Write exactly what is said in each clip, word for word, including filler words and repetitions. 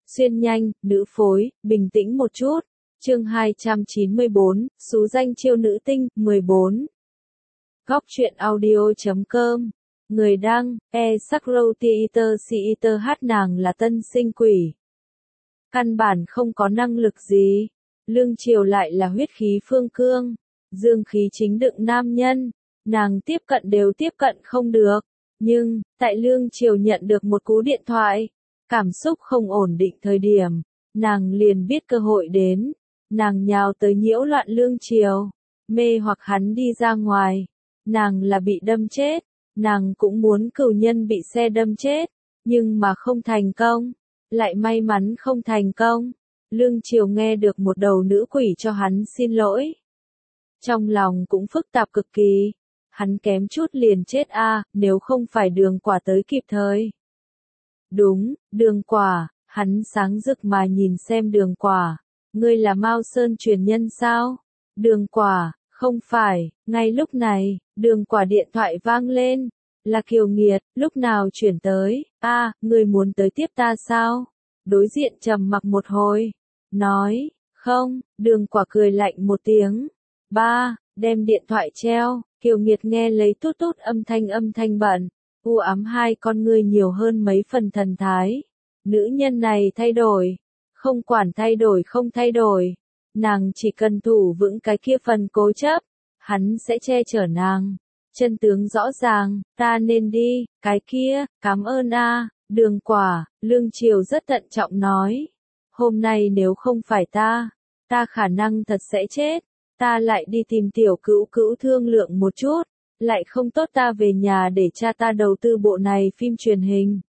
xuyên nhanh, nữ phối, bình tĩnh một chút. Chương hai trăm chín mươi bốn, xú danh chiêu nữ tinh, mười bốn. Góc truyện audio chấm com. Người đăng, e Sakro Theater Theater hát nàng là tân sinh quỷ. Căn bản không có năng lực gì. Lương Triều lại là huyết khí phương cương. Dương khí chính đựng nam nhân. Nàng tiếp cận đều tiếp cận không được. Nhưng, tại Lương Triều nhận được một cú điện thoại. Cảm xúc không ổn định thời điểm. Nàng liền biết cơ hội đến. Nàng nhào tới nhiễu loạn Lương Triều. Mê hoặc hắn đi ra ngoài. Nàng là bị đâm chết. Nàng cũng muốn cửu nhân bị xe đâm chết. Nhưng mà không thành công. Lại may mắn không thành công. Lương Triều nghe được một đầu nữ quỷ cho hắn xin lỗi. Trong lòng cũng phức tạp cực kỳ. Hắn kém chút liền chết a, nếu không phải Đường Quả tới kịp thời. Đúng, Đường Quả, hắn sáng rực mà nhìn xem Đường Quả. Ngươi là Mao Sơn truyền nhân sao? Đường Quả, không phải. Ngay lúc này, Đường Quả điện thoại vang lên. Là Kiều Nghiệt, lúc nào chuyển tới? A, à, ngươi muốn tới tiếp ta sao? Đối diện trầm mặc một hồi. Nói, không, Đường Quả cười lạnh một tiếng. Ba, đem điện thoại treo. Kiều Nghiệt nghe lấy tút tút âm thanh âm thanh bận. U ám hai con ngươi nhiều hơn mấy phần thần thái. Nữ nhân này thay đổi. Không quản thay đổi không thay đổi. Nàng chỉ cần thủ vững cái kia phần cố chấp. Hắn sẽ che chở nàng. Chân tướng rõ ràng, ta nên đi, cái kia, cảm ơn a, Đường Quả, Lương Triều rất thận trọng nói. Hôm nay nếu không phải ta, ta khả năng thật sẽ chết. Ta lại đi tìm tiểu cữu cữu thương lượng một chút. Lại không tốt ta về nhà để cha ta đầu tư bộ này phim truyền hình.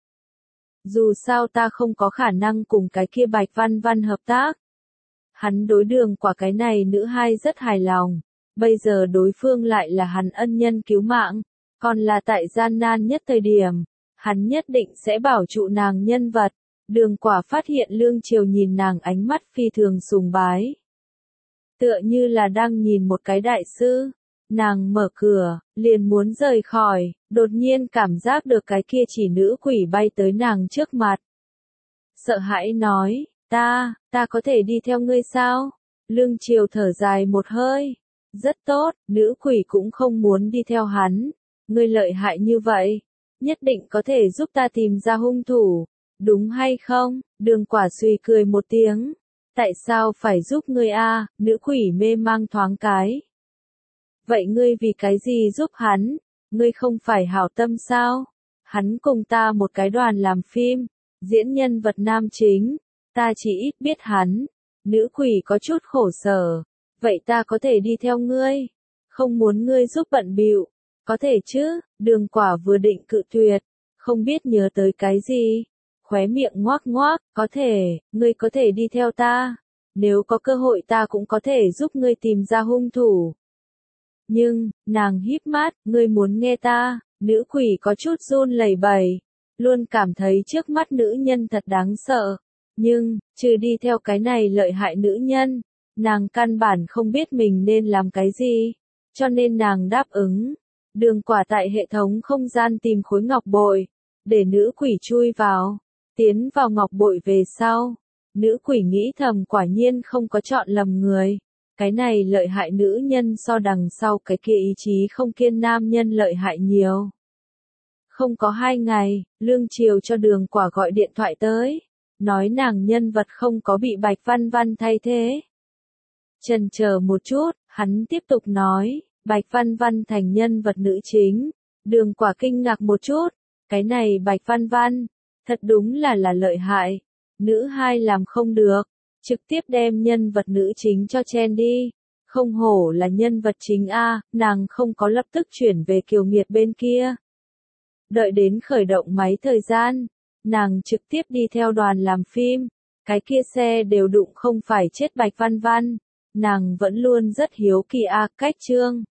Dù sao ta không có khả năng cùng cái kia Bạch Văn Văn hợp tác. Hắn đối Đường Quả cái này nữ hai rất hài lòng. Bây giờ đối phương lại là hắn ân nhân cứu mạng. Còn là tại gian nan nhất thời điểm. Hắn nhất định sẽ bảo trụ nàng nhân vật. Đường Quả phát hiện Lương Triều nhìn nàng ánh mắt phi thường sùng bái. Tựa như là đang nhìn một cái đại sư. Nàng mở cửa, liền muốn rời khỏi, đột nhiên cảm giác được cái kia chỉ nữ quỷ bay tới nàng trước mặt. Sợ hãi nói, ta, ta có thể đi theo ngươi sao? Lương Triều thở dài một hơi. Rất tốt, nữ quỷ cũng không muốn đi theo hắn. Ngươi lợi hại như vậy, nhất định có thể giúp ta tìm ra hung thủ, đúng hay không? Đường Quả suy cười một tiếng. Tại sao phải giúp ngươi a? Nữ quỷ mê mang thoáng cái. Vậy ngươi vì cái gì giúp hắn? Ngươi không phải hảo tâm sao? Hắn cùng ta một cái đoàn làm phim, diễn nhân vật nam chính, ta chỉ ít biết hắn. Nữ quỷ có chút khổ sở. Vậy ta có thể đi theo ngươi? Không muốn ngươi giúp bận bịu. Có thể chứ? Đường Quả vừa định cự tuyệt, không biết nhớ tới cái gì. Khóe miệng ngoác ngoác, có thể, ngươi có thể đi theo ta. Nếu có cơ hội ta cũng có thể giúp ngươi tìm ra hung thủ. Nhưng, nàng híp mắt, ngươi muốn nghe ta? Nữ quỷ có chút run lẩy bẩy. Luôn cảm thấy trước mắt nữ nhân thật đáng sợ. Nhưng, trừ đi theo cái này lợi hại nữ nhân. Nàng căn bản không biết mình nên làm cái gì. Cho nên nàng đáp ứng. Đường Quả tại hệ thống không gian tìm khối ngọc bội. Để nữ quỷ chui vào. Tiến vào ngọc bội về sau. Nữ quỷ nghĩ thầm quả nhiên không có chọn lầm người. Cái này lợi hại nữ nhân so đằng sau cái kia ý chí không kiên nam nhân lợi hại nhiều. Không có hai ngày, Lương Triều cho Đường Quả gọi điện thoại tới. Nói nàng nhân vật không có bị Bạch Văn Văn thay thế. Chần chờ một chút, hắn tiếp tục nói, Bạch Văn Văn thành nhân vật nữ chính. Đường Quả kinh ngạc một chút, cái này Bạch Văn Văn, thật đúng là là lợi hại. Nữ hai làm không được, trực tiếp đem nhân vật nữ chính cho chen đi. Không hổ là nhân vật chính a, nàng không có lập tức chuyển về Kiều Nghiệt bên kia. Đợi đến khởi động máy thời gian, nàng trực tiếp đi theo đoàn làm phim. Cái kia xe đều đụng không phải chết Bạch Văn Văn. Nàng vẫn luôn rất hiếu kỳ a, cách chương,